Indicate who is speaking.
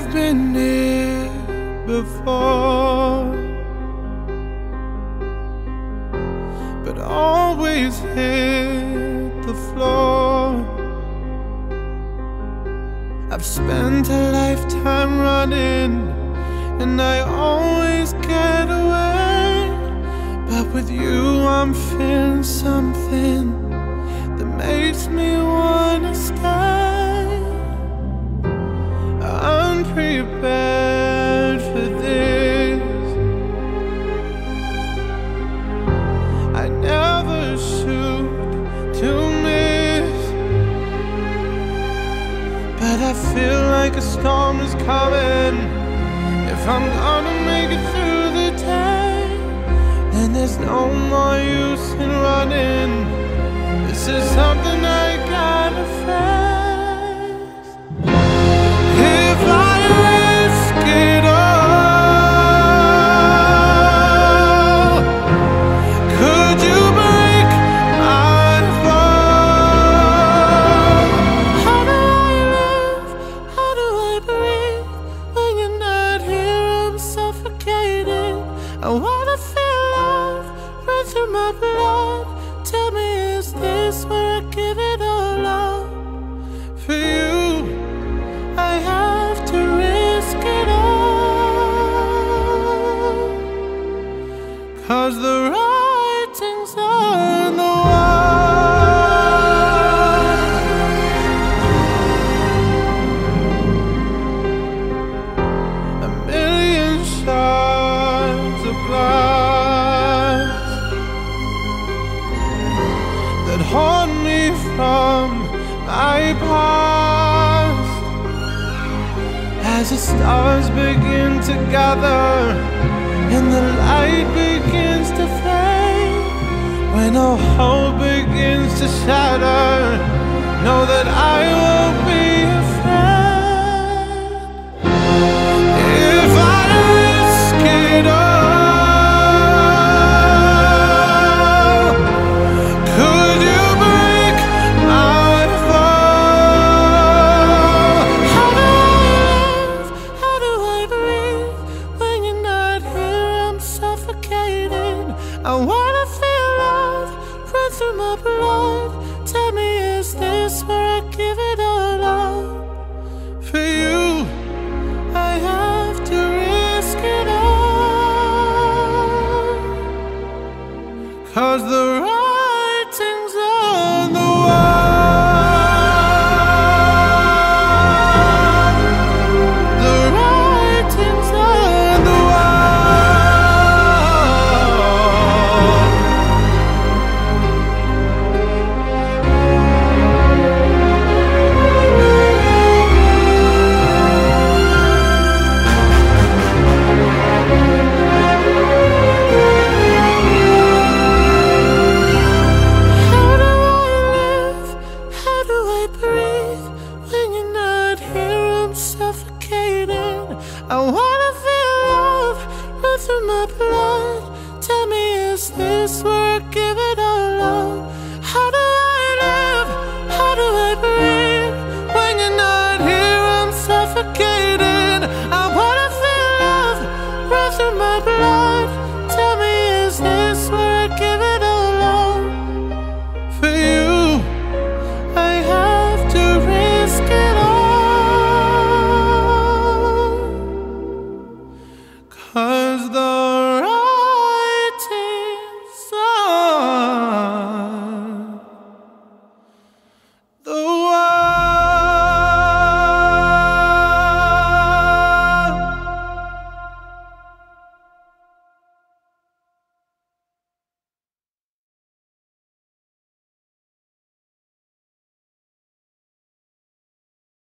Speaker 1: I've been here before, but always hit the floor. I've spent a lifetime running, and I always get away. But with you I'm feeling something that makes me wanna stay. Unprepared for this, I never shoot to miss, but I feel like a storm is coming. If I'm gonna make it through the day, then there's no more use in running. This is something I gotta face. If I risk it all, could you break my fall? How do I live? How do I breathe? When you're not here, I'm suffocating. I wanna feel love run through my blood. Tell me, is this where I give it all up? For you, I have to risk it all, 'cause the writing's on the wall. A million shards of glass that haunt me from my past. As the stars begin to gather and the light begins to fade, when all hope begins to shatter, know that I won't be afraid. If I risk it all, could you break my fall? How do I live? How do I breathe? When you're not here, I'm suffocating. I wanna feel love run through my blood. Tell me, is this where I give it all up? For you, I have to risk it all, 'cause the writing's on the wall. The writing's on the wall. How do I live? How do I breathe? When you're not here, I'm suffocating. I want